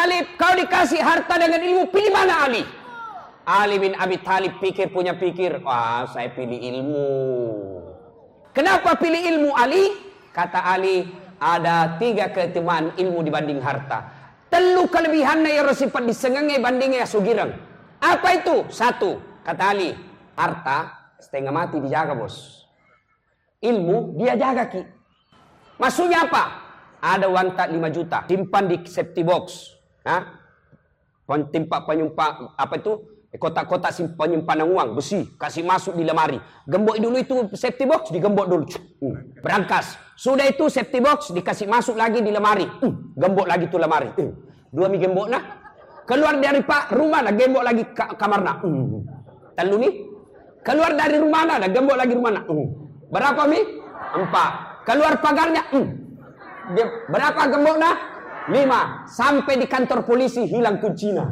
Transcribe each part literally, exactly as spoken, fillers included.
Talib, kau dikasih harta dengan ilmu, pilih mana Ali? Ali bin Abi Thalib pikir punya pikir, wah saya pilih ilmu. Kenapa pilih ilmu Ali? Kata Ali, ada tiga keutamaan ilmu dibanding harta. Telu kelebihannya yang bersifat disengengai bandingnya sugirang. Apa itu? Satu, kata Ali, harta setengah mati dijaga bos. Ilmu dia jaga ki. Maksudnya apa? Ada uang tak lima juta, simpan di safety box. Hah? Tempat penyimpan apa itu? Kotak-kotak simpan penyimpanan uang besi, kasih masuk di lemari. Gembok dulu itu safety box, digembok dulu. Uh, berangkas. Sudah itu safety box dikasih masuk lagi di lemari. Uh, gembok lagi tuh lemari. Uh, dua mi gembok nah. Keluar dari pak rumah nah, gembok lagi ka kamar nah. Uh, telu nih. Keluar dari rumah nah, gembok lagi rumah nah. Uh, berapa mi? Empat. Keluar pagarnya. Uh, berapa gembok nah? Lima. Sampai di kantor polisi hilang kuncinya.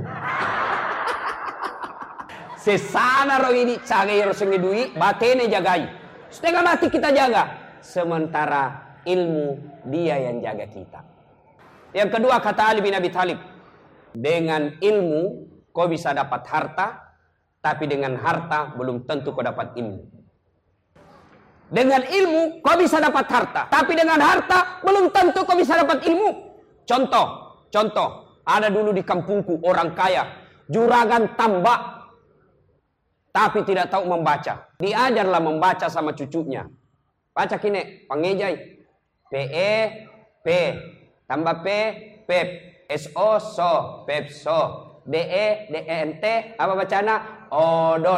Sesana roh ini cagai rosengi duit, batene jagai. Setengah mati kita jaga. Sementara ilmu dia yang jaga kita. Yang kedua kata Ali bin Abi Thalib, dengan ilmu kau bisa dapat harta, tapi dengan harta belum tentu kau dapat ilmu. Dengan ilmu kau bisa dapat harta, tapi dengan harta belum tentu kau bisa dapat ilmu. Contoh, contoh, ada dulu di kampungku orang kaya, juragan tambak, tapi tidak tahu membaca. Diajarlah membaca sama cucunya. Baca kini, pangejai. P E P tambah P pep. S O so pep so. D E D E N T apa bacana? Odol.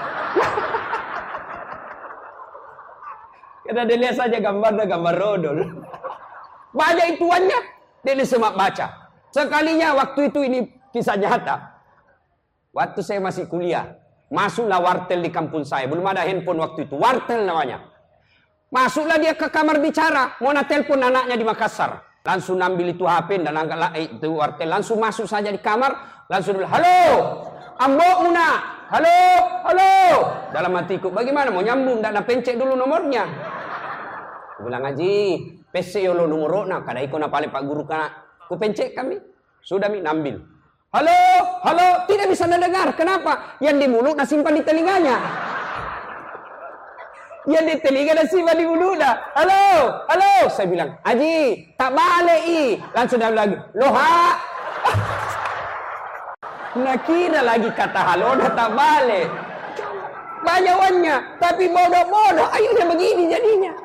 Kita dilihat saja gambarnya gambar odol. Baca ituannya, dia semak baca. Sekalinya waktu itu ini kisah nyata. Waktu saya masih kuliah, masuklah wartel di kampung saya. Belum ada handphone waktu itu. Wartel namanya. Masuklah dia ke kamar bicara. Mau nak telepon anaknya di Makassar. Langsung ambil itu H P dan angkatlah itu wartel. Langsung masuk saja di kamar. Langsung bilang, halo, ambok muna. Halo, halo. Dalam hatiku, bagaimana mau nyambung? Dan pencet dulu nomornya. Aku bilang, Haji, P C yolo nomor na. Kada ikut napale Pak Guru kana. Ku pencet kami. Sudah mi nambil. Halo, halo, tidak bisa mendengar. Kenapa? Yang di mulut dah simpan di telinganya. Yang di telinga dah simpan di mulut dah. Halo, halo. Saya bilang, Haji, tak balik i. Langsung dah lagi, loha. Nak kira lagi kata halo dah tak balik. Banyak wannya, tapi bodoh-bodoh. Akhirnya begini jadinya.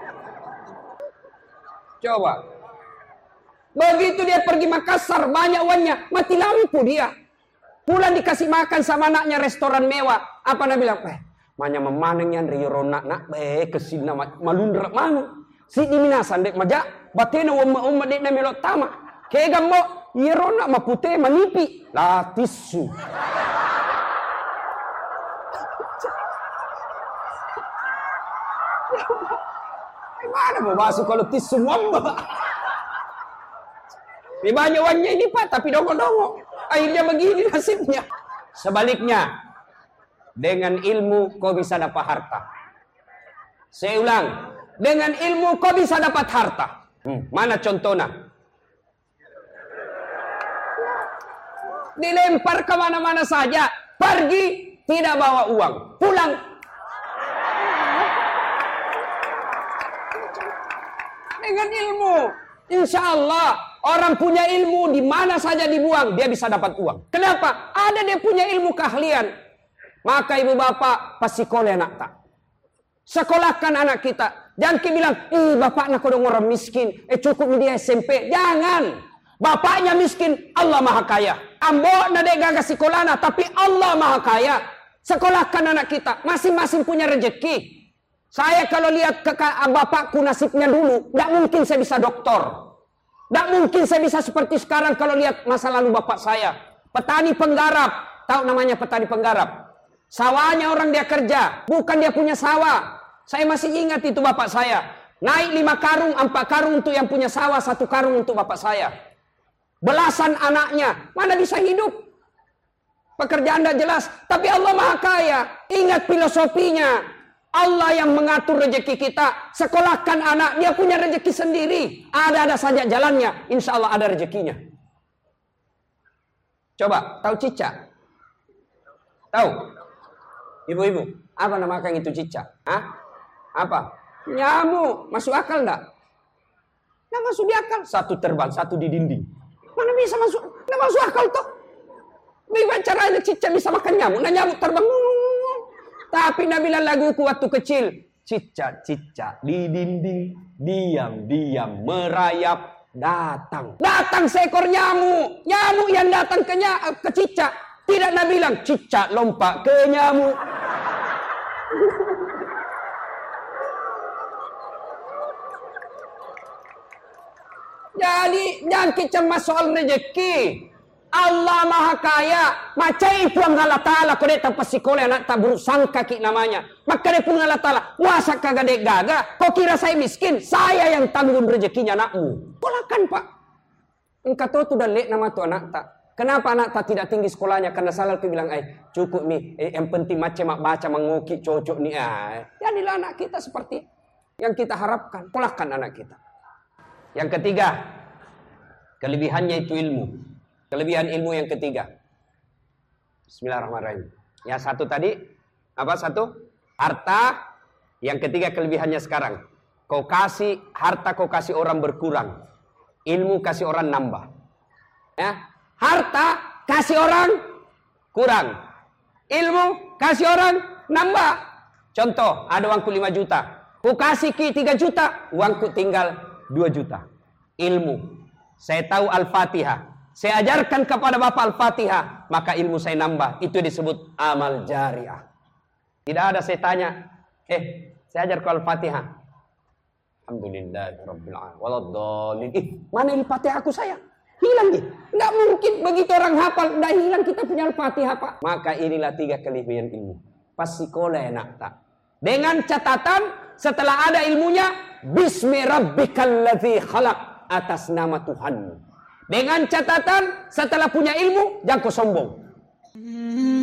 Coba. Begitu dia pergi Makassar, banyak uangnya, mati lampu dia. Pulang dikasih makan sama anaknya restoran mewah. Apa nak bilang? Eh, manya memaneng yang riorona nak, eh kesina malundrak manu. Si diminasan dek majak, batena umma umma dek na melot tama. Kaya gambo, irona mapute manipi, lah tisu. Gimana mau masuk kalau tisu mamba? Di banyak uangnya ini Pak, tapi dongo-dongo. Akhirnya begini nasibnya. Sebaliknya, dengan ilmu kau bisa dapat harta. Saya ulang, dengan ilmu kau bisa dapat harta. Hmm, mana contohnya? Dilempar kemana-mana saja, pergi tidak bawa uang, pulang. Dengan ilmu, insya Allah orang punya ilmu di mana saja dibuang dia bisa dapat uang. Kenapa? Ada dia punya ilmu keahlian. Maka ibu bapak pasti sekolah anak tak. Sekolahkan anak kita. Jangan kita bilang, ih bapak nak kodong orang miskin, eh cukup dia S M P. Jangan. Bapaknya miskin, Allah maha kaya. Ambo na dek gagas sekolah tapi Allah maha kaya. Sekolahkan anak kita. Masing-masing punya rezeki. Saya kalau lihat ke bapakku nasibnya dulu, tidak mungkin saya bisa doktor. Tidak mungkin saya bisa seperti sekarang kalau lihat masa lalu bapak saya. Petani penggarap. Tahu namanya petani penggarap? Sawahnya orang dia kerja. Bukan dia punya sawah. Saya masih ingat itu bapak saya. Naik lima karung, empat karung untuk yang punya sawah, satu karung untuk bapak saya. Belasan anaknya. Mana bisa hidup? Pekerjaan tidak jelas. Tapi Allah maha kaya. Ingat filosofinya. Allah yang mengatur rezeki kita. Sekolahkan anak, dia punya rezeki sendiri. Ada-ada saja jalannya, insya Allah ada rezekinya. Coba, tahu cicak? Tahu? Ibu-ibu, apa namakan itu cicak? Hah? Apa? Nyamuk. Masuk akal enggak? Nggak masuk di akal. Satu terbang, satu di dinding. Mana bisa masuk? Nggak masuk akal toh. Bagaimana caranya cicak bisa makan nyamuk? Nah nyamuk terbang. Tapi Nabi laguku waktu kecil. Cicak-cicak di dinding. Diam-diam merayap. Datang. Datang seekor nyamuk. Nyamuk yang datang ke, ny- ke cicak. Tidak Nabi bilang, cicak lompat ke nyamuk. Jadi jangan cemas soal rezeki. Allah Maha Kaya. Macai puang Allah Ta'ala. Kau dia tanpa sekolah anak tak buruk sangka ki namanya. Maka dia pun Allah Ta'ala. Wasa kagak dek gaga. Kau kira saya miskin? Saya yang tanggung rezekinya anakmu. Polakan pak. Engkau tahu tu dah lek nama tu anak tak. Kenapa anak tak tidak tinggi sekolahnya? Karena salah aku bilang, eh cukup nih. Eh, yang penting macam mak baca mengoki cocok nih. Ah. Jadilah anak kita seperti yang kita harapkan. Polakan anak kita. Yang ketiga, kelebihannya itu ilmu. Kelebihan ilmu yang ketiga. Bismillahirrahmanirrahim. Yang satu tadi, apa satu? Harta. Yang ketiga kelebihannya sekarang. Kau kasih, harta kau kasih orang berkurang. Ilmu kasih orang nambah. Ya, harta kasih orang kurang. Ilmu kasih orang nambah. Contoh, ada uangku lima juta. Ku kasih ki tiga juta, uangku tinggal dua juta. Ilmu. Saya tahu Al-Fatihah. Saya ajarkan kepada Bapak Al-Fatihah, maka ilmu saya nambah. Itu disebut amal jariah. Tidak ada saya tanya, eh, saya ajar kau Al-Fatihah. Alhamdulillahirabbil alamin. Waladhdallin. Ih, mana Al-Fatihah aku saya? Hilang nih. Enggak mungkin begitu orang hafal enggak hilang kita punya Al-Fatihah, Pak. Maka inilah tiga kelebihan ilmu. Pas sekolah enak tak. Dengan catatan setelah ada ilmunya, bismi rabbikal ladzi khalaq, atas nama Tuhanmu. Dengan catatan setelah punya ilmu jangan kau sombong.